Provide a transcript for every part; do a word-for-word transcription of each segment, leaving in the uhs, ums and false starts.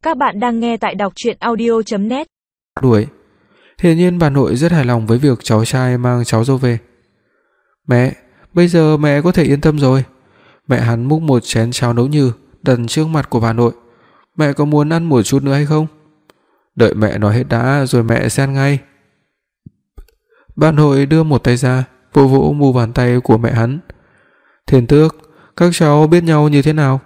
Các bạn đang nghe tại đọc truyện audio chấm net. Đuổi. Hiển nhiên bà nội rất hài lòng với việc cháu trai mang cháu dâu về. Mẹ, bây giờ mẹ có thể yên tâm rồi. Mẹ hắn múc một chén cháo nấu nhừ đặt trước mặt của bà nội. Mẹ có muốn ăn một chút nữa hay không? Đợi mẹ nói hết đã rồi mẹ sẽ ăn ngay. Bà nội đưa một tay ra, vỗ vỗ mu bàn tay của mẹ hắn. Thiên Tước, các cháu biết nhau như thế nào?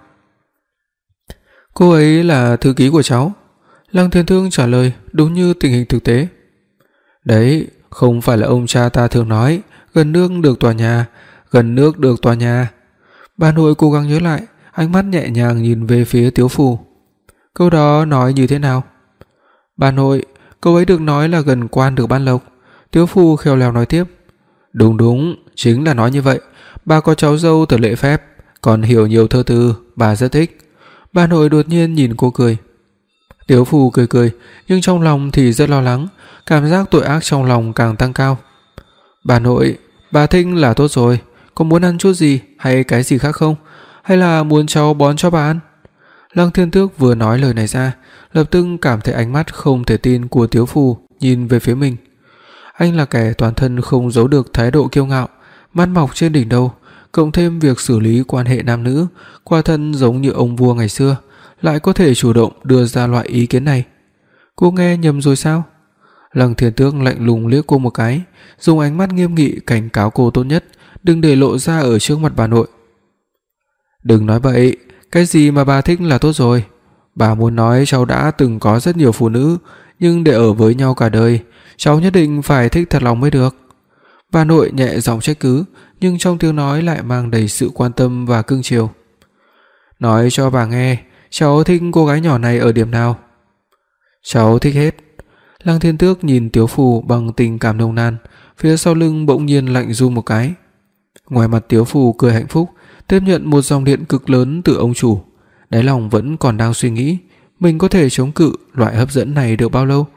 Cô ấy là thư ký của cháu. Lăng Thiên Tước trả lời đúng như tình hình thực tế. Đấy, không phải là ông cha ta thường nói gần nước được tòa nhà, gần nước được tòa nhà. Bà nội cố gắng nhớ lại, ánh mắt nhẹ nhàng nhìn về phía Tiếu Phù. Câu đó nói như thế nào? Bà nội, câu ấy được nói là gần quan được ban lộc. Tiếu Phù khéo léo nói tiếp. Đúng đúng, chính là nói như vậy. Bà có cháu dâu thật lễ phép, còn hiểu nhiều thơ từ, bà rất thích. Bà nội đột nhiên nhìn cô cười. Tiếu Phù cười cười, nhưng trong lòng thì rất lo lắng, cảm giác tội ác trong lòng càng tăng cao. Bà nội, bà thích là tốt rồi, có muốn ăn chút gì hay cái gì khác không? Hay là muốn cháu bón cho bà ăn? Lăng Thiên Tước vừa nói lời này ra, lập tức cảm thấy ánh mắt không thể tin của Tiếu Phù nhìn về phía mình. Anh là kẻ toàn thân không giấu được thái độ kiêu ngạo, mắt mọc trên đỉnh đầu, cộng thêm việc xử lý quan hệ nam nữ, quả thân giống như ông vua ngày xưa, lại có thể chủ động đưa ra loại ý kiến này. Cô nghe nhầm rồi sao? Lăng Thiên Tước lạnh lùng liếc cô một cái, dùng ánh mắt nghiêm nghị cảnh cáo cô tốt nhất đừng để lộ ra ở trước mặt bà nội. Đừng nói bậy, cái gì mà bà thích là tốt rồi. Bà muốn nói cháu đã từng có rất nhiều phụ nữ, nhưng để ở với nhau cả đời, cháu nhất định phải thích thật lòng mới được. Bà nội nhẹ giọng trách cứ, nhưng trong tiếng nói lại mang đầy sự quan tâm và cưng chiều. Nói cho bà nghe, cháu thích cô gái nhỏ này ở điểm nào? Cháu thích hết. Lăng Thiên Tước nhìn Tiếu Phù bằng tình cảm nồng nàn, phía sau lưng bỗng nhiên lạnh run một cái. Ngoài mặt Tiếu Phù cười hạnh phúc, tiếp nhận một dòng điện cực lớn từ ông chủ, đáy lòng vẫn còn đang suy nghĩ mình có thể chống cự loại hấp dẫn này được bao lâu.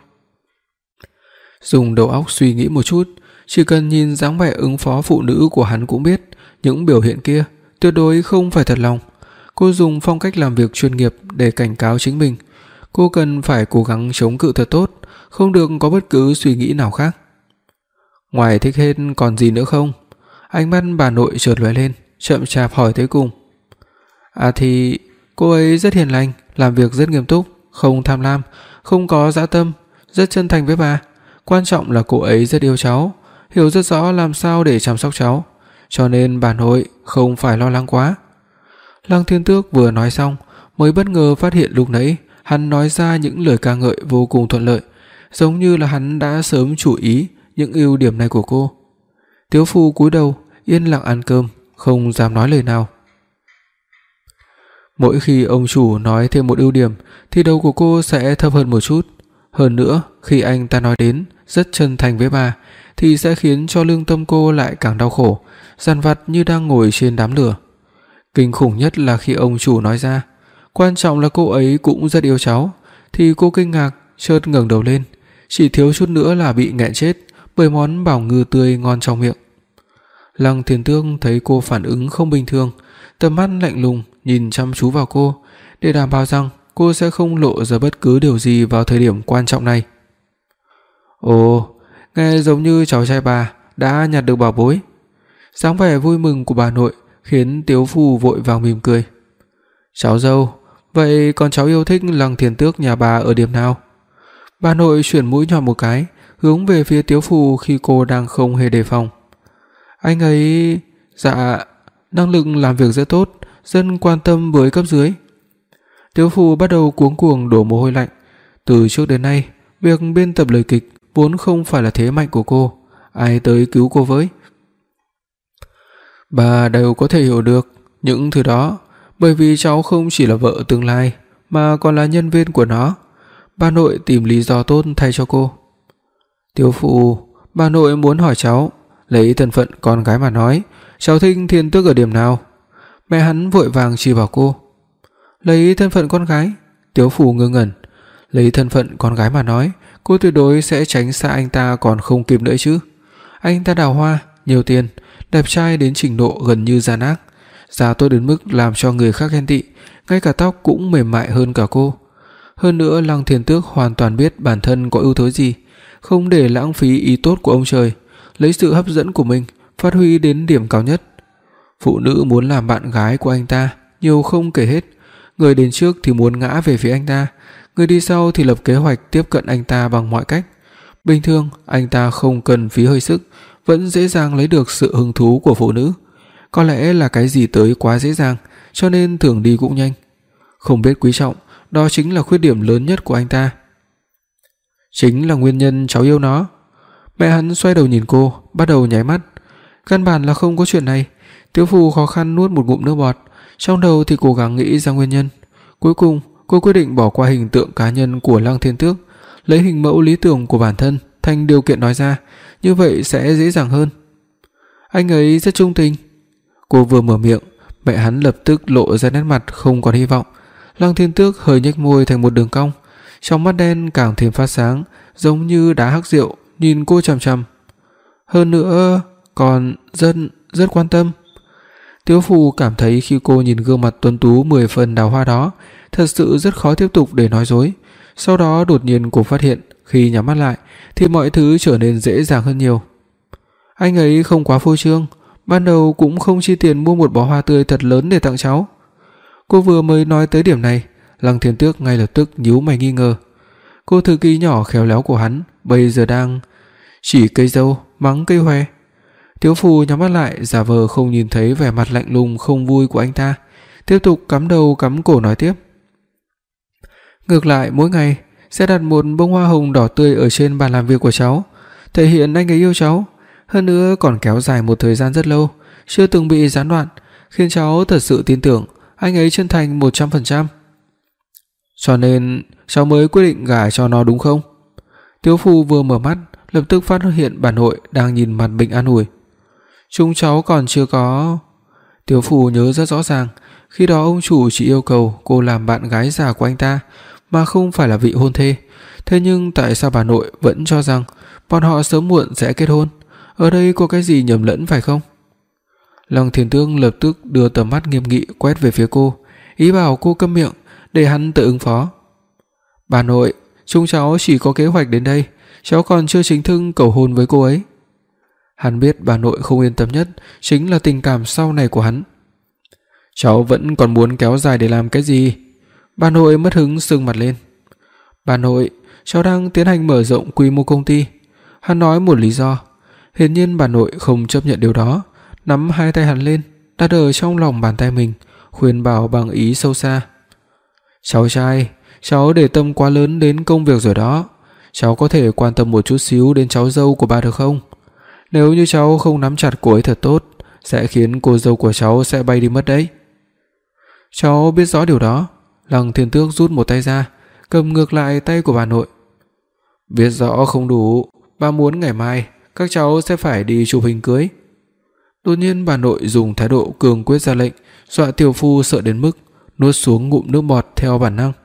Dùng đầu óc suy nghĩ một chút, chỉ cần nhìn dáng vẻ ứng phó phụ nữ của hắn cũng biết, những biểu hiện kia tuyệt đối không phải thật lòng. Cô dùng phong cách làm việc chuyên nghiệp để cảnh cáo chính mình, cô cần phải cố gắng chống cự thật tốt, không được có bất cứ suy nghĩ nào khác. Ngoài thích hết còn gì nữa không? Ánh mắt bà nội chợt lóe lên, chậm chạp hỏi tới cùng. À thì cô ấy rất hiền lành, làm việc rất nghiêm túc, không tham lam, không có dã tâm, rất chân thành với bà. Quan trọng là cô ấy rất yêu cháu, hiểu rất rõ làm sao để chăm sóc cháu, cho nên bà nội không phải lo lắng quá. Lăng Thiên Tước vừa nói xong, mới bất ngờ phát hiện lúc nãy hắn nói ra những lời ca ngợi vô cùng thuận lợi, giống như là hắn đã sớm chú ý những ưu điểm này của cô. Tiếu Phù cúi đầu, yên lặng ăn cơm, không dám nói lời nào. Mỗi khi ông chủ nói thêm một ưu điểm thì đầu của cô sẽ thấp hơn một chút. Hơn nữa, khi anh ta nói đến rất chân thành với bà thì sẽ khiến cho lương tâm cô lại càng đau khổ, dằn vặt như đang ngồi trên đám lửa. Kinh khủng nhất là khi ông chủ nói ra quan trọng là cô ấy cũng rất yêu cháu, thì cô kinh ngạc chợt ngẩng đầu lên, chỉ thiếu chút nữa là bị nghẹn chết bởi món bảo ngư tươi ngon trong miệng. Lăng Thiên Tước thấy cô phản ứng không bình thường, tầm mắt lạnh lùng nhìn chăm chú vào cô, để đảm bảo rằng cô sẽ không lộ ra bất cứ điều gì vào thời điểm quan trọng này. Ồ, nghe giống như cháu trai bà đã nhặt được bảo bối. Dáng vẻ vui mừng của bà nội khiến Tiếu Phù vội vàng mỉm cười. Cháu dâu, vậy còn cháu yêu thích Lăng Thiên Tước nhà bà ở điểm nào? Bà nội chuyển mũi nhọn một cái, hướng về phía Tiếu Phù khi cô đang không hề đề phòng. Anh ấy... dạ... năng lực làm việc rất tốt, rất quan tâm với cấp dưới. Tiếu Phù bắt đầu cuống cuồng đổ mồ hôi lạnh. Từ trước đến nay, việc biên tập lời kịch vốn không phải là thế mạnh của cô, ai tới cứu cô với? Bà đều có thể hiểu được những thứ đó, bởi vì cháu không chỉ là vợ tương lai mà còn là nhân viên của nó. Bà nội tìm lý do tốt thay cho cô. Tiếu Phù, bà nội muốn hỏi cháu, lấy thân phận con gái mà nói, cháu thích Thiên Tước ở điểm nào? Mẹ hắn vội vàng chỉ vào cô. Lấy thân phận con gái? Tiếu Phù ngơ ngẩn. Lấy thân phận con gái mà nói, cô tuyệt đối sẽ tránh xa anh ta còn không kịp nữa chứ. Anh ta đào hoa, nhiều tiền, đẹp trai đến trình độ gần như gian ác, da tốt đến mức làm cho người khác ghen tị, ngay cả tóc cũng mềm mại hơn cả cô. Hơn nữa Lăng Thiên Tước hoàn toàn biết bản thân có ưu thế gì, không để lãng phí ý tốt của ông trời, lấy sự hấp dẫn của mình phát huy đến điểm cao nhất. Phụ nữ muốn làm bạn gái của anh ta nhiều không kể hết, người đến trước thì muốn ngã về phía anh ta, người đi sau thì lập kế hoạch tiếp cận anh ta bằng mọi cách. Bình thường anh ta không cần phí hơi sức, vẫn dễ dàng lấy được sự hứng thú của phụ nữ. Có lẽ là cái gì tới quá dễ dàng, cho nên thường đi cũng nhanh. Không biết quý trọng, đó chính là khuyết điểm lớn nhất của anh ta. Chính là nguyên nhân cháu yêu nó. Mẹ hắn xoay đầu nhìn cô, bắt đầu nháy mắt. Căn bản là không có chuyện này. Tiếu Phù khó khăn nuốt một ngụm nước bọt, trong đầu thì cố gắng nghĩ ra nguyên nhân. Cuối cùng, cô quyết định bỏ qua hình tượng cá nhân của Lăng Thiên Tước, lấy hình mẫu lý tưởng của bản thân thành điều kiện nói ra, như vậy sẽ dễ dàng hơn. Anh ấy rất trung tình. Cô vừa mở miệng, mẹ hắn lập tức lộ ra nét mặt không còn hy vọng. Lăng Thiên Tước hơi nhếch môi thành một đường cong, trong mắt đen càng thêm phát sáng, giống như đá hắc rượu, nhìn cô chằm chằm. Hơn nữa, còn rất rất quan tâm. Tiếu Phù cảm thấy khi cô nhìn gương mặt tuấn tú mười phần đào hoa đó, thật sự rất khó tiếp tục để nói dối. Sau đó đột nhiên cô phát hiện, khi nhắm mắt lại thì mọi thứ trở nên dễ dàng hơn nhiều. Anh ấy không quá phô trương, ban đầu cũng không chi tiền mua một bó hoa tươi thật lớn để tặng cháu. Cô vừa mới nói tới điểm này, Lăng Thiên Tước ngay lập tức nhíu mày nghi ngờ. Cô thư ký nhỏ khéo léo của hắn bây giờ đang chỉ cây dâu mắng cây hoè. Tiếu Phù nhắm mắt lại, giả vờ không nhìn thấy vẻ mặt lạnh lùng không vui của anh ta, tiếp tục cắm đầu cắm cổ nói tiếp. Ngược lại, mỗi ngày sẽ đặt một bông hoa hồng đỏ tươi ở trên bàn làm việc của cháu, thể hiện anh ấy yêu cháu, hơn nữa còn kéo dài một thời gian rất lâu, chưa từng bị gián đoạn, khiến cháu thật sự tin tưởng anh ấy chân thành một trăm phần trăm. Cho nên cháu mới quyết định gả cho nó đúng không? Tiếu Phù vừa mở mắt, lập tức phát hiện bà nội đang nhìn mặt mình an ủi. Chúng cháu còn chưa có. Tiếu Phù nhớ rất rõ ràng, khi đó ông chủ chỉ yêu cầu cô làm bạn gái già của anh ta, mà không phải là vị hôn thê. Thế nhưng tại sao bà nội vẫn cho rằng bọn họ sớm muộn sẽ kết hôn? Ở đây có cái gì nhầm lẫn phải không? Lăng Thiên Tước lập tức đưa tầm mắt nghiêm nghị quét về phía cô, ý bảo cô câm miệng để hắn tự ứng phó. Bà nội, chúng cháu chỉ có kế hoạch đến đây, cháu còn chưa chính thức cầu hôn với cô ấy. Hắn biết bà nội không yên tâm nhất chính là tình cảm sau này của hắn. Cháu vẫn còn muốn kéo dài để làm cái gì? Bà nội mất hứng sưng mặt lên. Bà nội, cháu đang tiến hành mở rộng quy mô công ty. Hắn nói một lý do. Hiển nhiên bà nội không chấp nhận điều đó, nắm hai tay hắn lên, đặt ở trong lòng bàn tay mình, khuyên bảo bằng ý sâu xa. Cháu trai, cháu để tâm quá lớn đến công việc rồi đó. Cháu có thể quan tâm một chút xíu đến cháu dâu của bà được không? Nếu như cháu không nắm chặt cô ấy thật tốt, sẽ khiến cô dâu của cháu sẽ bay đi mất đấy. Cháu biết rõ điều đó. Lăng Thiên Tước rút một tay ra, cầm ngược lại tay của bà nội. Biết rõ không đủ, bà muốn ngày mai các cháu sẽ phải đi chụp hình cưới. Đột nhiên bà nội dùng thái độ cường quyết ra lệnh, dọa Tiểu Phu sợ đến mức nuốt xuống ngụm nước bọt theo bản năng.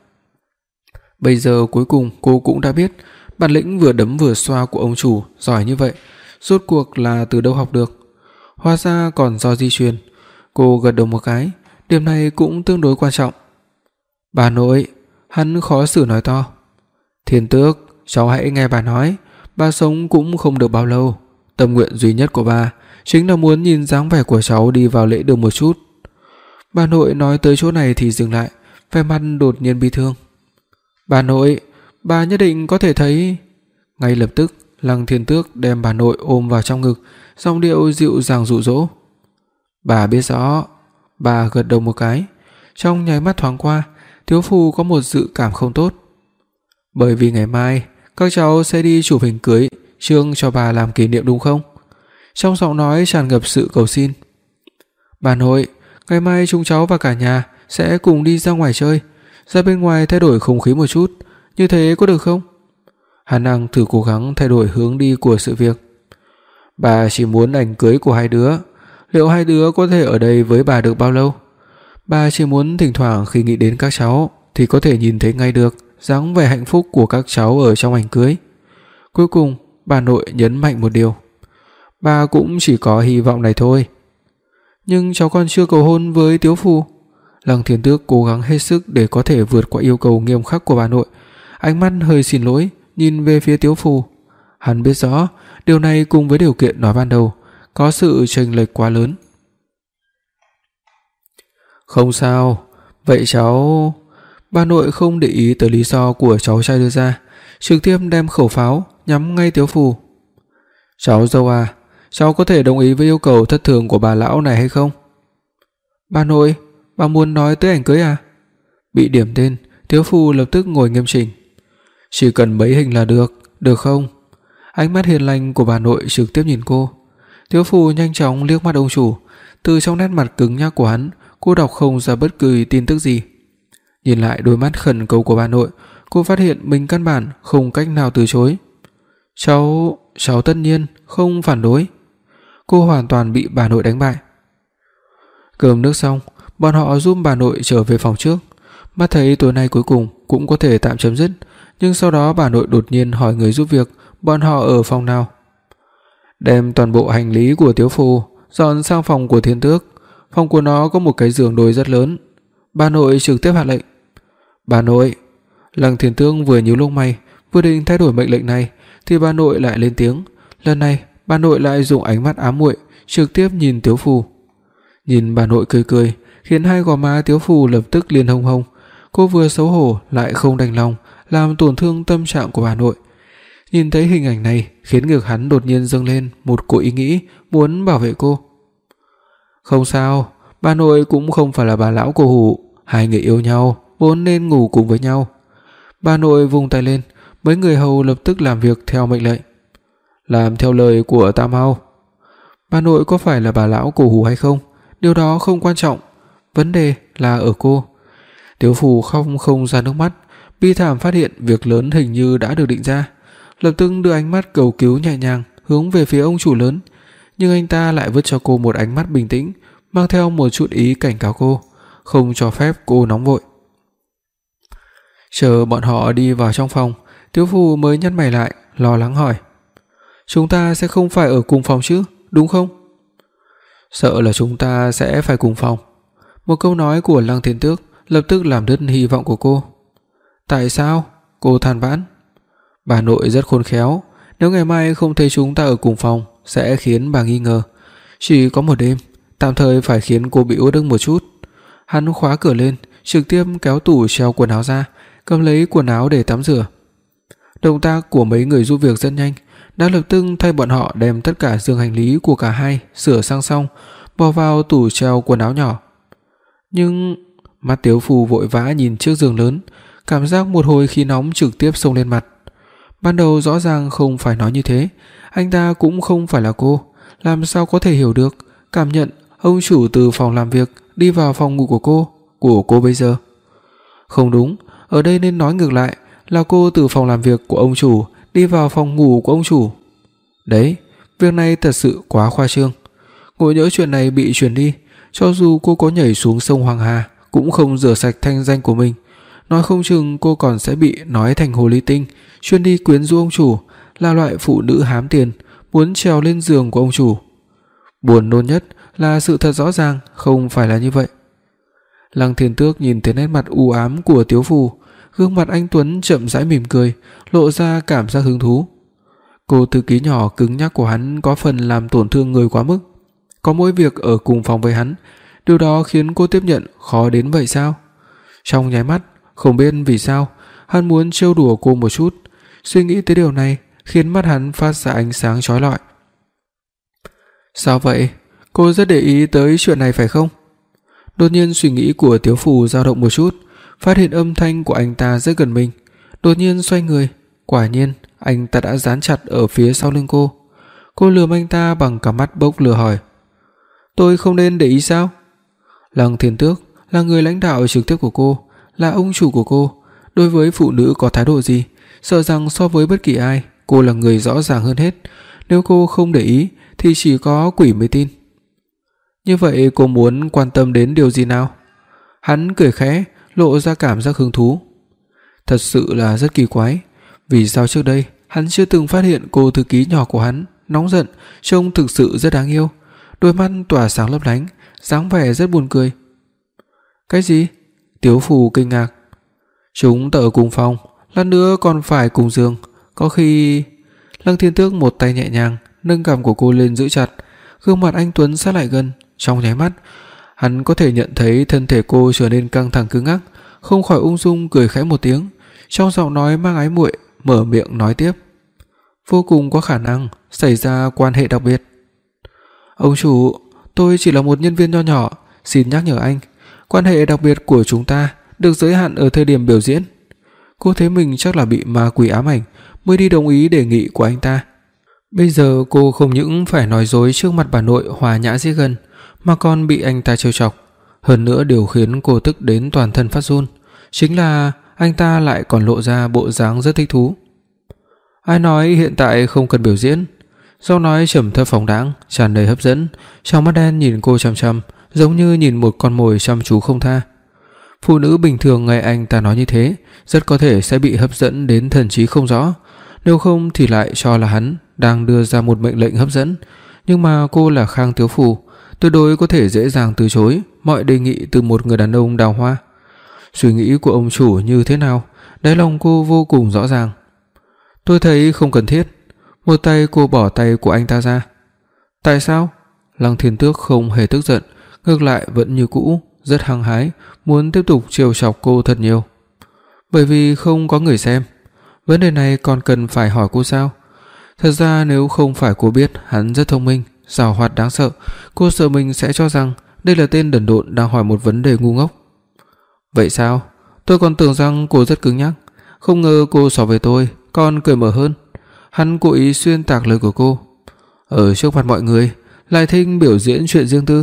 Bây giờ cuối cùng cô cũng đã biết bản lĩnh vừa đấm vừa xoa của ông chủ giỏi như vậy rốt cuộc là từ đâu học được. Hóa ra còn do di truyền. Cô gật đầu một cái, điểm này cũng tương đối quan trọng. Bà nội, hắn khó xử nói to. Thiên Tước, cháu hãy nghe bà nói, bà sống cũng không được bao lâu, tâm nguyện duy nhất của bà chính là muốn nhìn dáng vẻ của cháu đi vào lễ đường một chút. Bà nội nói tới chỗ này thì dừng lại, vẻ mặt đột nhiên bi thương. Bà nội, bà nhất định có thể thấy. Ngay lập tức Lăng Thiên Tước đem bà nội ôm vào trong ngực, giọng điệu dịu dàng dụ dỗ. Bà biết rõ. Bà gật đầu một cái. Trong nháy mắt thoáng qua, Tiếu Phù có một dự cảm không tốt. Bởi vì ngày mai các cháu sẽ đi chụp hình cưới trương cho bà làm kỷ niệm đúng không? Trong giọng nói tràn ngập sự cầu xin. Bà nội, ngày mai chúng cháu và cả nhà sẽ cùng đi ra ngoài chơi, ra bên ngoài thay đổi không khí một chút, như thế có được không? Hắn đang thử cố gắng thay đổi hướng đi của sự việc. Bà chỉ muốn ảnh cưới của hai đứa, liệu hai đứa có thể ở đây với bà được bao lâu? Bà chỉ muốn thỉnh thoảng khi nghĩ đến các cháu thì có thể nhìn thấy ngay được dáng vẻ hạnh phúc của các cháu ở trong ảnh cưới. Cuối cùng, bà nội nhấn mạnh một điều. Bà cũng chỉ có hy vọng này thôi. Nhưng cháu còn chưa cầu hôn với Tiếu Phù. Lăng Thiên Tước cố gắng hết sức để có thể vượt qua yêu cầu nghiêm khắc của bà nội, ánh mắt hơi xin lỗi nhìn về phía Tiếu Phù. Hắn biết rõ, điều này cùng với điều kiện nói ban đầu có sự chênh lệch quá lớn. Không sao, vậy cháu... Bà nội không để ý tới lý do của cháu trai đưa ra, trực tiếp đem khẩu pháo nhắm ngay Tiếu Phù. Cháu dâu à, cháu có thể đồng ý với yêu cầu thất thường của bà lão này hay không? Bà nội, bà muốn nói tới ảnh cưới à? Bị điểm tên, Tiếu Phù lập tức ngồi nghiêm chỉnh. Chỉ cần mấy hình là được, được không? Ánh mắt hiền lành của bà nội trực tiếp nhìn cô. Tiếu Phù nhanh chóng liếc mắt ông chủ, từ trong nét mặt cứng nhắc của hắn, cô đọc không ra bất kỳ tin tức gì. Nhìn lại đôi mắt khẩn cầu của bà nội, cô phát hiện mình căn bản không cách nào từ chối. Cháu, cháu tất nhiên không phản đối. Cô hoàn toàn bị bà nội đánh bại. Cơm nước xong, bọn họ giúp bà nội trở về phòng trước. Mắt thấy tối nay cuối cùng cũng có thể tạm chấm dứt, nhưng sau đó bà nội đột nhiên hỏi người giúp việc bọn họ ở phòng nào. Đem toàn bộ hành lý của Tiếu Phù dọn sang phòng của Thiên Tước. Phòng của nó có một cái giường đôi rất lớn. Bà nội trực tiếp hạ lệnh. Bà nội. Lăng Thiên Tước vừa nhíu lông mày, vừa định thay đổi mệnh lệnh này thì bà nội lại lên tiếng. Lần này bà nội lại dùng ánh mắt ám muội trực tiếp nhìn Tiếu Phù. Nhìn bà nội cười cười, khiến hai gò má Tiếu Phù lập tức liền hồng hồng. Cô vừa xấu hổ lại không đành lòng làm tổn thương tâm trạng của bà nội. Nhìn thấy hình ảnh này, khiến ngực hắn đột nhiên dâng lên một cỗ ý nghĩ muốn bảo vệ cô. Không sao, bà nội cũng không phải là bà lão cổ hủ, hai người yêu nhau vốn nên ngủ cùng với nhau. Bà nội vung tay lên, mấy người hầu lập tức làm việc theo mệnh lệnh. Làm theo lời của Tam Hao. Bà nội có phải là bà lão cổ hủ hay không, điều đó không quan trọng, vấn đề là ở cô. Tiếu Phù không không ra nước mắt, bi thảm phát hiện việc lớn hình như đã được định ra, lập tức đưa ánh mắt cầu cứu nhẹ nhàng hướng về phía ông chủ lớn, nhưng anh ta lại vứt cho cô một ánh mắt bình tĩnh, mang theo một chút ý cảnh cáo cô, không cho phép cô nóng vội. Chờ bọn họ đi vào trong phòng, Tiếu Phù mới nhăn mày lại, lo lắng hỏi: Chúng ta sẽ không phải ở cùng phòng chứ, đúng không? Sợ là chúng ta sẽ phải cùng phòng. Một câu nói của Lăng Thiên Tước lập tức làm đứt hy vọng của cô. Tại sao? Cô than vãn. Bà nội rất khôn khéo, nếu ngày mai không thấy chúng ta ở cùng phòng sẽ khiến bà nghi ngờ. Chỉ có một đêm, tạm thời phải khiến cô bị uất ức một chút. Hắn khóa cửa lên, trực tiếp kéo tủ treo quần áo ra, cầm lấy quần áo để tắm rửa. Động tác của mấy người giúp việc rất nhanh, đã lập tức thay bọn họ đem tất cả giường hành lý của cả hai sửa sang xong, bỏ vào tủ treo quần áo nhỏ. Nhưng mắt Tiếu Phù vội vã nhìn chiếc giường lớn, cảm giác một hồi khí nóng trực tiếp xông lên mặt. Ban đầu rõ ràng không phải nói như thế, anh ta cũng không phải là cô, làm sao có thể hiểu được, cảm nhận ông chủ từ phòng làm việc đi vào phòng ngủ của cô, của cô bây giờ. Không đúng, ở đây nên nói ngược lại, là cô từ phòng làm việc của ông chủ đi vào phòng ngủ của ông chủ. Đấy, việc này thật sự quá khoa trương. Ngồi nhỡ chuyện này bị truyền đi, cho dù cô có nhảy xuống sông Hoàng Hà cũng không rửa sạch thanh danh của mình. Nói không chừng cô còn sẽ bị nói thành hồ ly tinh, chuyên đi quyến rũ ông chủ, là loại phụ nữ hám tiền, muốn trèo lên giường của ông chủ. Buồn nôn nhất là sự thật rõ ràng không phải là như vậy. Lăng Thiên Tước nhìn thấy nét mặt u ám của Tiếu Phù, gương mặt anh tuấn chậm rãi mỉm cười, lộ ra cảm giác hứng thú. Cô thư ký nhỏ cứng nhắc của hắn có phần làm tổn thương người quá mức. Có mỗi việc ở cùng phòng với hắn, điều đó khiến cô tiếp nhận khó đến vậy sao? Trong nháy mắt, không biết vì sao, hắn muốn trêu đùa cô một chút. Suy nghĩ tới điều này khiến mắt hắn phát ra ánh sáng chói lọi. Sao vậy? Cô rất để ý tới chuyện này phải không? Đột nhiên suy nghĩ của Tiếu Phù dao động một chút, phát hiện âm thanh của anh ta rất gần mình, đột nhiên xoay người, quả nhiên anh ta đã dán chặt ở phía sau lưng cô. Cô lườm anh ta bằng cả mắt bốc lửa hỏi: Tôi không nên để ý sao? Lăng Thiên Tước là người lãnh đạo trực tiếp của cô, là ông chủ của cô, đối với phụ nữ có thái độ gì, sợ rằng so với bất kỳ ai, cô là người rõ ràng hơn hết. Nếu cô không để ý thì chỉ có quỷ mới tin. Như vậy cô muốn quan tâm đến điều gì nào? Hắn cười khẽ, lộ ra cảm giác hứng thú. Thật sự là rất kỳ quái, vì sao trước đây hắn chưa từng phát hiện cô thư ký nhỏ của hắn nóng giận, trông thực sự rất đáng yêu, đôi mắt tỏa sáng lấp lánh, dáng vẻ rất buồn cười. Cái gì? Tiếu Phù kinh ngạc. Chúng ta ở cùng phòng, lát nữa còn phải cùng giường, có khi... Lăng Thiên Tước một tay nhẹ nhàng nâng cằm của cô lên giữ chặt, gương mặt anh tuấn sát lại gần. Trong nháy mắt, hắn có thể nhận thấy thân thể cô trở nên căng thẳng cứng ngắc, không khỏi ung dung cười khẽ một tiếng, trong giọng nói mang ái muội mở miệng nói tiếp: vô cùng có khả năng xảy ra quan hệ đặc biệt. Ông chủ, tôi chỉ là một nhân viên nho nhỏ, xin nhắc nhở anh, quan hệ đặc biệt của chúng ta được giới hạn ở thời điểm biểu diễn. Cô thấy mình chắc là bị ma quỷ ám ảnh mới đi đồng ý đề nghị của anh ta. Bây giờ cô không những phải nói dối trước mặt bà nội hòa nhã dễ gần, mà còn bị anh ta trêu chọc. Hơn nữa điều khiến cô tức đến toàn thân phát run chính là anh ta lại còn lộ ra bộ dáng rất thích thú. Ai nói hiện tại không cần biểu diễn? Giọng nói trầm thấp phóng đãng, tràn đầy hấp dẫn, trong mắt đen nhìn cô chằm chằm, giống như nhìn một con mồi chăm chú không tha. Phụ nữ bình thường nghe anh ta nói như thế, rất có thể sẽ bị hấp dẫn đến thần trí không rõ, nếu không thì lại cho là hắn đang đưa ra một mệnh lệnh hấp dẫn. Nhưng mà cô là Khang Tiếu Phù, tuyệt đối có thể dễ dàng từ chối mọi đề nghị từ một người đàn ông đào hoa. Suy nghĩ của ông chủ như thế nào, đáy lòng cô vô cùng rõ ràng. Tôi thấy không cần thiết. Một tay cô bỏ tay của anh ta ra. Tại sao? Lăng Thiên Tước không hề tức giận, ngược lại vẫn như cũ, rất hăng hái, muốn tiếp tục trêu chọc cô thật nhiều. Bởi vì không có người xem. Vấn đề này còn cần phải hỏi cô sao? Thật ra nếu không phải cô biết hắn rất thông minh, giàu hoạt đáng sợ, cô sợ mình sẽ cho rằng đây là tên đần độn đang hỏi một vấn đề ngu ngốc. Vậy sao? Tôi còn tưởng rằng cô rất cứng nhắc, không ngờ cô so với tôi còn cởi mở hơn. Hắn cố ý xuyên tạc lời của cô. Ở trước mặt mọi người lại thích biểu diễn chuyện riêng tư.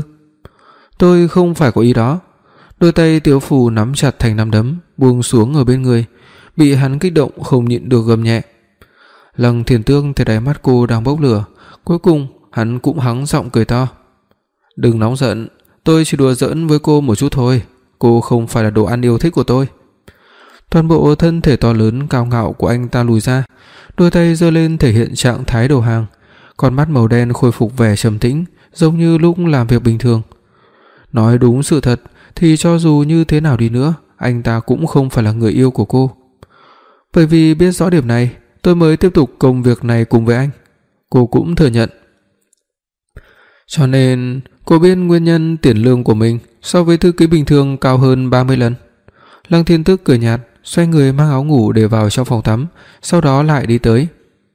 Tôi không phải có ý đó. Đôi tay Tiếu Phù nắm chặt thành nắm đấm, buông xuống ở bên người, bị hắn kích động không nhịn được gầm nhẹ. Lăng Thiên Tước thấy đáy mắt cô đang bốc lửa, cuối cùng hắn cũng hắng giọng cười to. Đừng nóng giận, tôi chỉ đùa giỡn với cô một chút thôi, cô không phải là đồ ăn yêu thích của tôi. Toàn bộ thân thể to lớn cao ngạo của anh ta lùi ra, đôi tay giơ lên thể hiện trạng thái đầu hàng, con mắt màu đen khôi phục vẻ trầm tĩnh, giống như lúc làm việc bình thường. Nói đúng sự thật thì cho dù như thế nào đi nữa, anh ta cũng không phải là người yêu của cô. Bởi vì biết rõ điểm này, tôi mới tiếp tục công việc này cùng với anh. Cô cũng thừa nhận. Cho nên cô biết nguyên nhân tiền lương của mình so với thư ký bình thường cao hơn ba mươi lần. Lăng Thiên Tước cười nhạt, xoay người mang áo ngủ để vào trong phòng tắm, sau đó lại đi tới.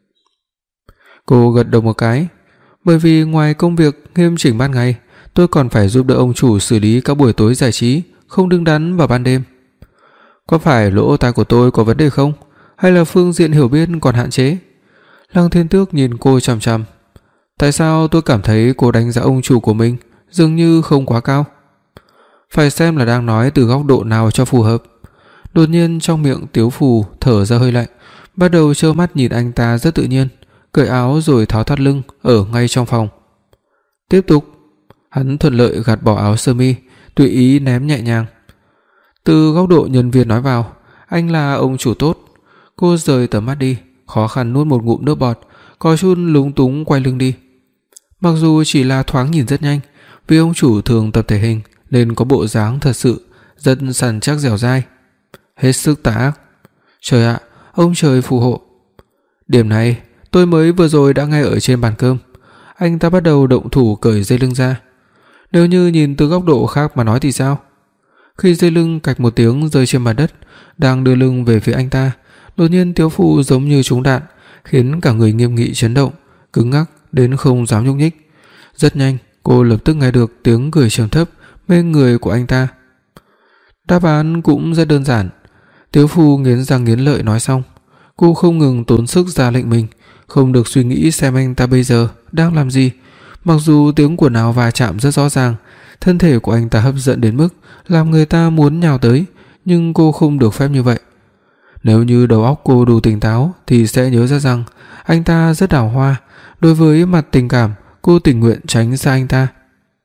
Cô gật đầu một cái. Bởi vì ngoài công việc nghiêm chỉnh ban ngày, tôi còn phải giúp đỡ ông chủ xử lý các buổi tối giải trí, không đứng đắn vào ban đêm. Có phải lỗ tai của tôi có vấn đề không? Hay là phương diện hiểu biết còn hạn chế? Lăng Thiên Tước nhìn cô chằm chằm. Tại sao tôi cảm thấy cô đánh giá ông chủ của mình dường như không quá cao? Phải xem là đang nói từ góc độ nào cho phù hợp. Đột nhiên trong miệng Tiếu Phù thở ra hơi lạnh, bắt đầu trơ mắt nhìn anh ta rất tự nhiên, cởi áo rồi tháo thắt lưng ở ngay trong phòng. Tiếp tục, hắn thuận lợi gạt bỏ áo sơ mi, tùy ý ném nhẹ nhàng. Từ góc độ nhân viên nói vào, anh là ông chủ tốt. Cô rời tầm mắt đi, khó khăn nuốt một ngụm nước bọt, có chút lúng túng quay lưng đi. Mặc dù chỉ là thoáng nhìn rất nhanh, vì ông chủ thường tập thể hình nên có bộ dáng thật sự rất săn chắc dẻo dai, hết sức tà ác. Trời ạ, ông trời phù hộ. Điểm này tôi mới vừa rồi đã nghe ở trên bàn cơm. Anh ta bắt đầu động thủ cởi dây lưng ra. Nếu như nhìn từ góc độ khác mà nói thì sao? Khi dây lưng cạch một tiếng rơi trên mặt đất, đang đưa lưng về phía anh ta, đột nhiên Tiếu Phù giống như trúng đạn, khiến cả người nghiêm nghị chấn động, cứng ngắc đến không dám nhúc nhích. Rất nhanh, cô lập tức nghe được tiếng cười trầm thấp mê người của anh ta. Đáp án cũng rất đơn giản. Tiếu Phù nghiến răng nghiến lợi nói xong, cô không ngừng tốn sức ra lệnh mình không được suy nghĩ xem anh ta bây giờ đang làm gì. Mặc dù tiếng quần áo va chạm rất rõ ràng, thân thể của anh ta hấp dẫn đến mức làm người ta muốn nhào tới, nhưng cô không được phép như vậy. Nếu như đầu óc cô đủ tỉnh táo thì sẽ nhớ ra rằng anh ta rất đào hoa, đối với mặt tình cảm cô tình nguyện tránh xa anh ta.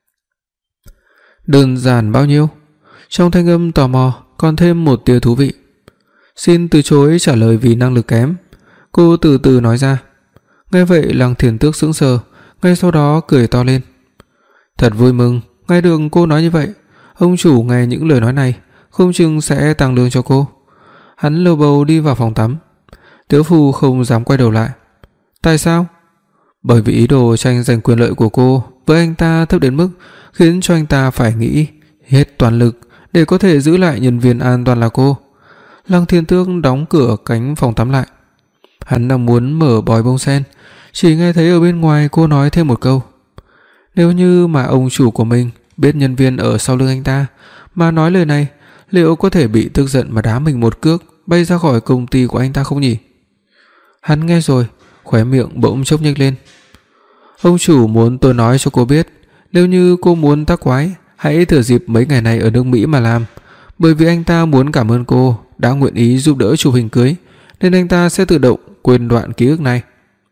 Đơn giản bao nhiêu? Trong thanh âm tò mò còn thêm một tia thú vị. Xin từ chối trả lời vì năng lực kém, cô từ từ nói ra. Nghe vậy Lăng Thiên Tước sững sờ, ngay sau đó cười to lên. Thật vui mừng nghe được cô nói như vậy. Ông chủ nghe những lời nói này, không chừng sẽ tăng lương cho cô. Hắn lầu bầu đi vào phòng tắm. Tiếu Phù không dám quay đầu lại. Tại sao? Bởi vì ý đồ tranh giành quyền lợi của cô với anh ta thấp đến mức khiến cho anh ta phải nghĩ hết toàn lực để có thể giữ lại nhân viên an toàn là cô. Lăng Thiên Tước đóng cửa cánh phòng tắm lại. Hắn đang muốn mở bòi bông sen, chỉ nghe thấy ở bên ngoài cô nói thêm một câu. Nếu như mà ông chủ của mình biết nhân viên ở sau lưng anh ta mà nói lời này, liệu có thể bị tức giận mà đá mình một cước bay ra khỏi công ty của anh ta không nhỉ? Hắn nghe rồi, khóe miệng bỗng chốc nhếch lên. Ông chủ muốn tôi nói cho cô biết, nếu như cô muốn tác quái, hãy thừa dịp mấy ngày này ở nước Mỹ mà làm, bởi vì anh ta muốn cảm ơn cô đã nguyện ý giúp đỡ chụp hình cưới, nên anh ta sẽ tự động quên đoạn ký ức này.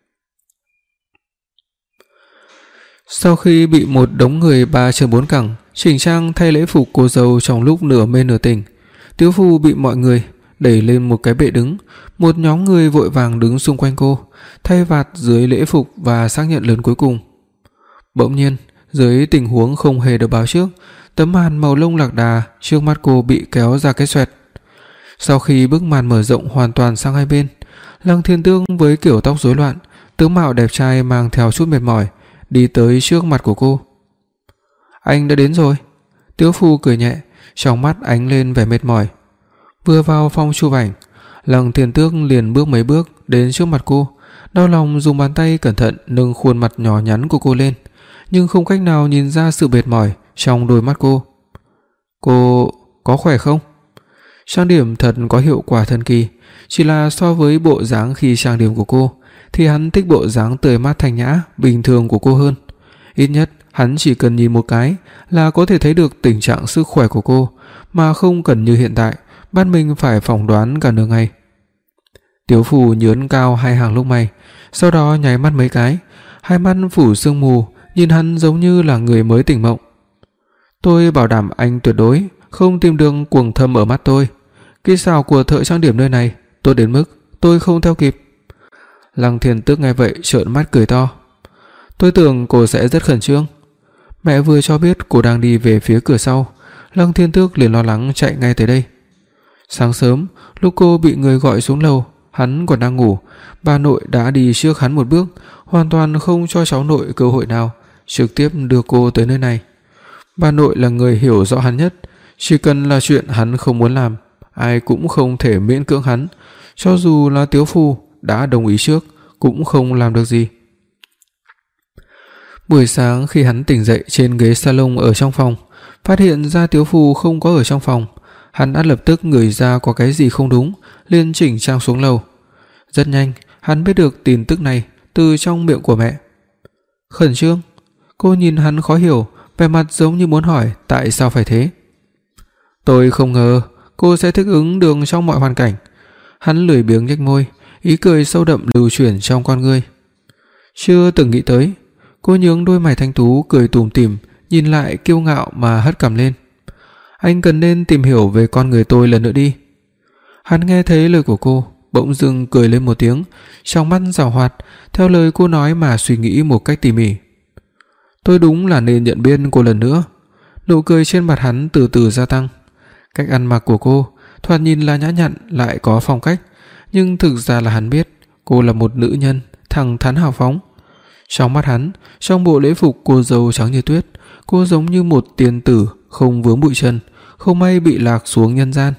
Sau khi bị một đống người ba chân bốn cẳng chỉnh trang thay lễ phục cô dâu trong lúc nửa mê nửa tỉnh, Tiếu Phù bị mọi người đẩy lên một cái bệ đứng. Một nhóm người vội vàng đứng xung quanh cô, thay vạt dưới lễ phục và xác nhận lần cuối cùng. Bỗng nhiên, dưới tình huống không hề được báo trước, tấm màn màu lông lạc đà trước mắt cô bị kéo ra cái xoẹt. Sau khi bức màn mở rộng hoàn toàn sang hai bên, Lăng Thiên Tước với kiểu tóc rối loạn, tướng mạo đẹp trai mang theo chút mệt mỏi đi tới trước mặt của cô. Anh đã đến rồi. Tiếu Phù cười nhẹ, trong mắt ánh lên vẻ mệt mỏi. Vừa vào phòng chụp ảnh, Lăng Thiên Tước liền bước mấy bước đến trước mặt cô, đau lòng dùng bàn tay cẩn thận nâng khuôn mặt nhỏ nhắn của cô lên, nhưng không cách nào nhìn ra sự mệt mỏi trong đôi mắt cô. Cô có khỏe không? Trang điểm thật có hiệu quả thần kỳ, chỉ là so với bộ dáng khi trang điểm của cô thì hắn thích bộ dáng tươi mát thanh nhã bình thường của cô hơn. Ít nhất hắn chỉ cần nhìn một cái là có thể thấy được tình trạng sức khỏe của cô, mà không cần như hiện tại bắt mình phải phỏng đoán cả nửa ngày. Tiếu Phù nhướng cao hai hàng lông mày, sau đó nháy mắt mấy cái, hai mắt phủ sương mù, nhìn hắn giống như là người mới tỉnh mộng. Tôi bảo đảm anh tuyệt đối không tìm được quầng thâm ở mắt tôi. Kỹ xảo của thợ trang điểm nơi này tốt đến mức tôi không theo kịp. Lăng Thiên Tước nghe vậy trợn mắt cười to. Tôi tưởng cô sẽ rất khẩn trương. Mẹ vừa cho biết cô đang đi về phía cửa sau, Lăng Thiên Tước liền lo lắng chạy ngay tới đây. Sáng sớm, lúc cô bị người gọi xuống lầu, hắn còn đang ngủ, bà nội đã đi trước hắn một bước, hoàn toàn không cho cháu nội cơ hội nào, trực tiếp đưa cô tới nơi này. Bà nội là người hiểu rõ hắn nhất, chỉ cần là chuyện hắn không muốn làm, ai cũng không thể miễn cưỡng hắn, cho dù là Tiếu Phù đã đồng ý trước cũng không làm được gì. Buổi sáng khi hắn tỉnh dậy trên ghế salon ở trong phòng, phát hiện ra Tiếu Phù không có ở trong phòng, hắn đã lập tức ngửi ra có cái gì không đúng, liền chỉnh trang xuống lầu. Rất nhanh, hắn biết được tin tức này từ trong miệng của mẹ. Khẩn trương? Cô nhìn hắn khó hiểu, vẻ mặt giống như muốn hỏi tại sao phải thế. Tôi không ngờ cô sẽ thích ứng được trong mọi hoàn cảnh. Hắn lười biếng nhếch môi, ý cười sâu đậm lưu chuyển trong con ngươi. Chưa từng nghĩ tới. Cô nhướng đôi mày thanh tú cười tủm tỉm, nhìn lại kiêu ngạo mà hất cằm lên. Anh cần nên tìm hiểu về con người tôi lần nữa đi. Hắn nghe thấy lời của cô, bỗng dưng cười lên một tiếng, trong mắt giảo hoạt, theo lời cô nói mà suy nghĩ một cách tỉ mỉ. Tôi đúng là nên nhận biết cô lần nữa. Nụ cười trên mặt hắn từ từ gia tăng. Cách ăn mặc của cô thoạt nhìn là nhã nhặn lại có phong cách, nhưng thực ra là hắn biết cô là một nữ nhân thẳng thắn hào phóng. Trong mắt hắn, trong bộ lễ phục cô dâu trắng như tuyết, cô giống như một tiên tử không vướng bụi trần, không may bị lạc xuống nhân gian.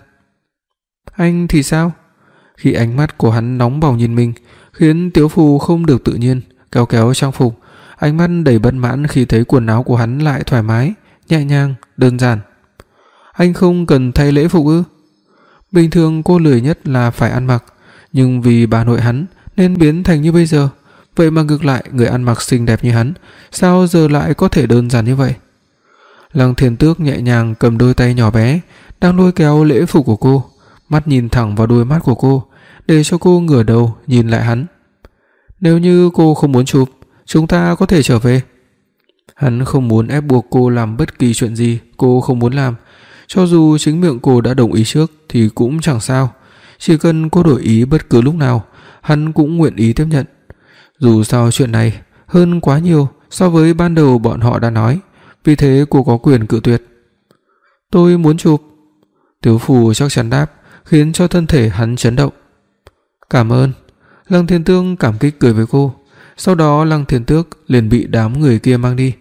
Anh thì sao? Khi ánh mắt của hắn nóng bỏng nhìn mình, khiến Tiếu Phù không được tự nhiên kéo kéo trang phục, ánh mắt đầy bất mãn khi thấy quần áo của hắn lại thoải mái, nhẹ nhàng, đơn giản. Anh không cần thay lễ phục ư? Bình thường cô lười nhất là phải ăn mặc, nhưng vì bà nội hắn nên biến thành như bây giờ. Vậy mà ngược lại người ăn mặc xinh đẹp như hắn, sao giờ lại có thể đơn giản như vậy? Lăng Thiên Tước nhẹ nhàng cầm đôi tay nhỏ bé đang lôi kéo lễ phục của cô, mắt nhìn thẳng vào đôi mắt của cô, để cho cô ngửa đầu nhìn lại hắn. Nếu như cô không muốn chụp, chúng ta có thể trở về. Hắn không muốn ép buộc cô làm bất kỳ chuyện gì cô không muốn làm, cho dù chính miệng cô đã đồng ý trước thì cũng chẳng sao, chỉ cần cô đổi ý bất cứ lúc nào, hắn cũng nguyện ý tiếp nhận. Dù sao chuyện này hơn quá nhiều so với ban đầu bọn họ đã nói, vì thế cô có quyền cự tuyệt. Tôi muốn chụp. Tiếu Phù chắc chắn đáp, khiến cho thân thể hắn chấn động. Cảm ơn. Lăng Thiên Tước cảm kích cười với cô. Sau đó Lăng Thiên Tước liền bị đám người kia mang đi.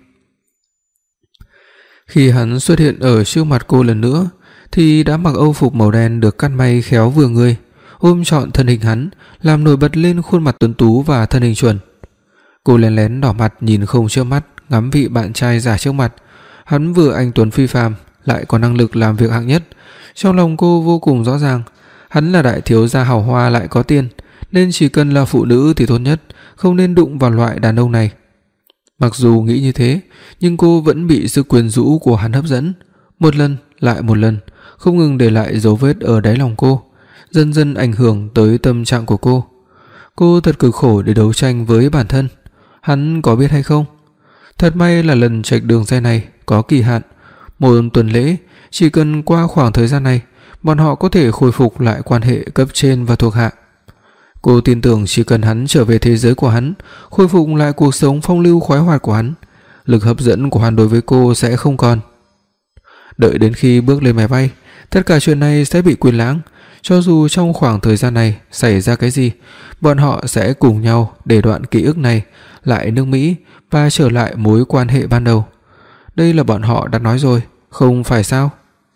Khi hắn xuất hiện ở trước mặt cô lần nữa thì đã mặc âu phục màu đen được cắt may khéo vừa người, ôm trọn thân hình hắn, làm nổi bật lên khuôn mặt tuấn tú và thân hình chuẩn. Cô lén lén đỏ mặt nhìn không chớp mắt ngắm vị bạn trai giả trước mặt. Hắn vừa anh tuấn phi phàm, lại có năng lực làm việc hạng nhất. Trong lòng cô vô cùng rõ ràng, hắn là đại thiếu gia hào hoa lại có tiền, nên chỉ cần là phụ nữ thì tốt nhất, không nên đụng vào loại đàn ông này. Mặc dù nghĩ như thế, nhưng cô vẫn bị sự quyến rũ của hắn hấp dẫn, một lần lại một lần, không ngừng để lại dấu vết ở đáy lòng cô, dần dần ảnh hưởng tới tâm trạng của cô. Cô thật cực khổ để đấu tranh với bản thân. Hắn có biết hay không? Thật may là lần trạch đường dây này có kỳ hạn, một tuần lễ, chỉ cần qua khoảng thời gian này, bọn họ có thể khôi phục lại quan hệ cấp trên và thuộc hạ. Cô tin tưởng chỉ cần hắn trở về thế giới của hắn, khôi phục lại cuộc sống phong lưu khoái hoạt của hắn, lực hấp dẫn của hắn đối với cô sẽ không còn. Đợi đến khi bước lên máy bay, tất cả chuyện này sẽ bị quên lãng. Cho dù trong khoảng thời gian này xảy ra cái gì, bọn họ sẽ cùng nhau để đoạn ký ức này lại nước Mỹ và trở lại mối quan hệ ban đầu. Đây là bọn họ đã nói rồi, không phải sao?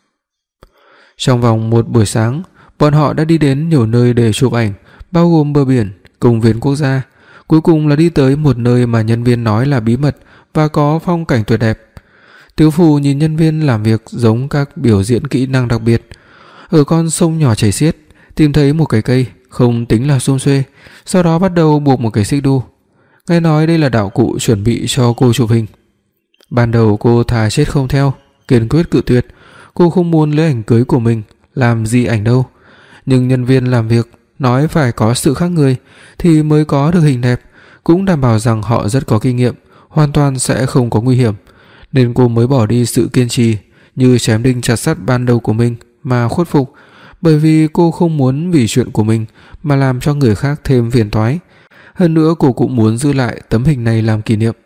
Trong vòng một buổi sáng, bọn họ đã đi đến nhiều nơi để chụp ảnh, bao gồm bờ biển, công viên quốc gia. Cuối cùng là đi tới một nơi mà nhân viên nói là bí mật và có phong cảnh tuyệt đẹp. Tiếu Phù nhìn nhân viên làm việc giống các biểu diễn kỹ năng đặc biệt. Ở con sông nhỏ chảy xiết, tìm thấy một cái cây, không tính là xum xuê, sau đó bắt đầu buộc một cái xích đu. Nghe nói đây là đạo cụ chuẩn bị cho cô chụp hình. Ban đầu cô thà chết không theo, kiên quyết cự tuyệt. Cô không muốn lấy ảnh cưới của mình làm gì ảnh đâu. Nhưng nhân viên làm việc nói phải có sự khác người thì mới có được hình đẹp, cũng đảm bảo rằng họ rất có kinh nghiệm, hoàn toàn sẽ không có nguy hiểm. Nên cô mới bỏ đi sự kiên trì như chém đinh chặt sắt ban đầu của mình mà khuất phục, bởi vì cô không muốn vì chuyện của mình mà làm cho người khác thêm phiền toái. Hơn nữa cô cũng muốn giữ lại tấm hình này làm kỷ niệm.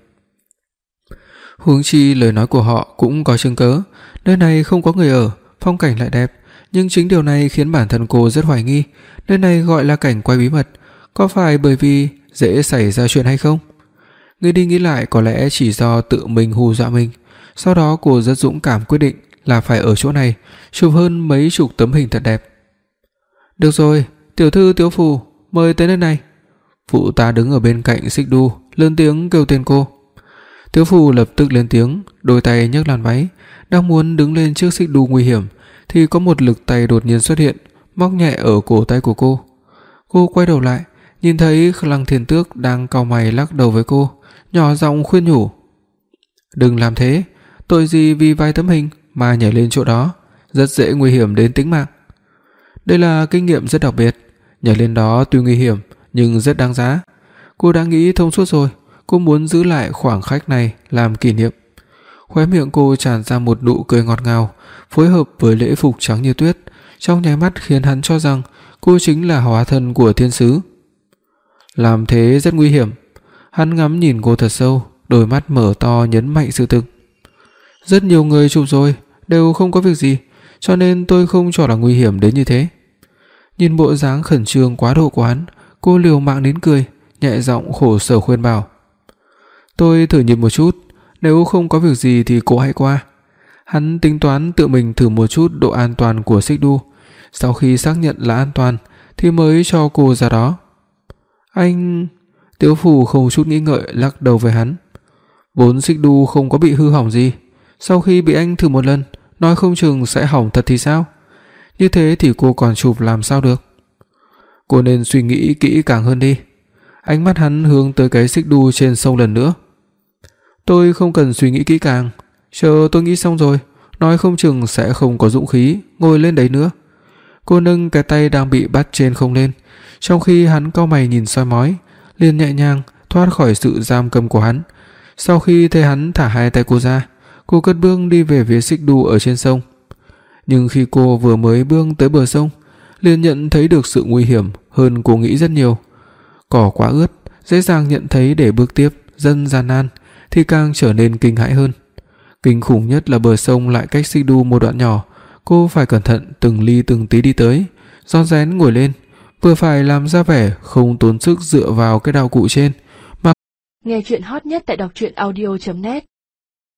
Huống chi lời nói của họ cũng có chứng cớ, nơi này không có người ở, phong cảnh lại đẹp, nhưng chính điều này khiến bản thân cô rất hoài nghi, nơi này gọi là cảnh quay bí mật, có phải bởi vì dễ xảy ra chuyện hay không? Nghĩ đi nghĩ lại có lẽ chỉ do tự mình hù dọa mình. Sau đó cô rất dũng cảm quyết định là phải ở chỗ này chụp hơn mấy chục tấm hình thật đẹp. Được rồi, tiểu thư Tiếu Phù, mời tới nơi này. Phụ tá đứng ở bên cạnh xích đu lớn tiếng kêu tên cô. Tiếu Phù lập tức lên tiếng, đôi tay nhấc làn váy, đang muốn đứng lên trước xích đu nguy hiểm thì có một lực tay đột nhiên xuất hiện, móc nhẹ ở cổ tay của cô. Cô quay đầu lại, nhìn thấy Lăng Thiên Tước đang cau mày lắc đầu với cô, nhỏ giọng khuyên nhủ. Đừng làm thế, tội gì vì vài tấm hình mà nhảy lên chỗ đó, rất dễ nguy hiểm đến tính mạng. Đây là kinh nghiệm rất đặc biệt, nhảy lên đó tuy nguy hiểm nhưng rất đáng giá. Cô đã nghĩ thông suốt rồi, cô muốn giữ lại khoảng khắc này làm kỷ niệm. Khóe miệng cô tràn ra một nụ cười ngọt ngào, phối hợp với lễ phục trắng như tuyết, trong nháy mắt khiến hắn cho rằng cô chính là hóa thân của thiên sứ. Làm thế rất nguy hiểm. Hắn ngắm nhìn cô thật sâu, đôi mắt mở to nhấn mạnh sự thực. Rất nhiều người chụp rồi, đều không có việc gì, cho nên tôi không cho là nguy hiểm đến như thế. Nhìn bộ dáng khẩn trương quá độ của hắn, cô liều mạng nín cười, nhẹ giọng khổ sở khuyên bảo. Tôi thử nhìn một chút, nếu không có việc gì thì cô hãy qua. Hắn tính toán tự mình thử một chút độ an toàn của xích đu, sau khi xác nhận là an toàn thì mới cho cô ra đó. Anh... Tiếu Phù không chút nghĩ ngợi lắc đầu với hắn. Vốn xích đu không có bị hư hỏng gì, sau khi bị anh thử một lần, nói không chừng sẽ hỏng thật thì sao? Như thế thì cô còn chụp làm sao được? Cô nên suy nghĩ kỹ càng hơn đi. Ánh mắt hắn hướng tới cái xích đu trên sông lần nữa. Tôi không cần suy nghĩ kỹ càng, chờ tôi nghĩ xong rồi, nói không chừng sẽ không có dũng khí ngồi lên đấy nữa. Cô nâng cái tay đang bị bắt trên không lên, trong khi hắn cau mày nhìn soi mói, liền nhẹ nhàng thoát khỏi sự giam cầm của hắn. Sau khi thấy hắn thả hai tay cô ra, cô cất bước đi về phía xích đu ở trên sông. Nhưng khi cô vừa mới bước tới bờ sông, liền nhận thấy được sự nguy hiểm hơn cô nghĩ rất nhiều. Cỏ quá ướt, dễ dàng nhận thấy để bước tiếp dần gian nan thì càng trở nên kinh hãi hơn. Kinh khủng nhất là bờ sông lại cách Xích Đu một đoạn nhỏ, cô phải cẩn thận từng ly từng tí đi tới, rón rén ngồi lên, vừa phải làm ra vẻ không tốn sức dựa vào cái đạo cụ trên. Nghe chuyện hot nhất tại đọc truyện audio chấm net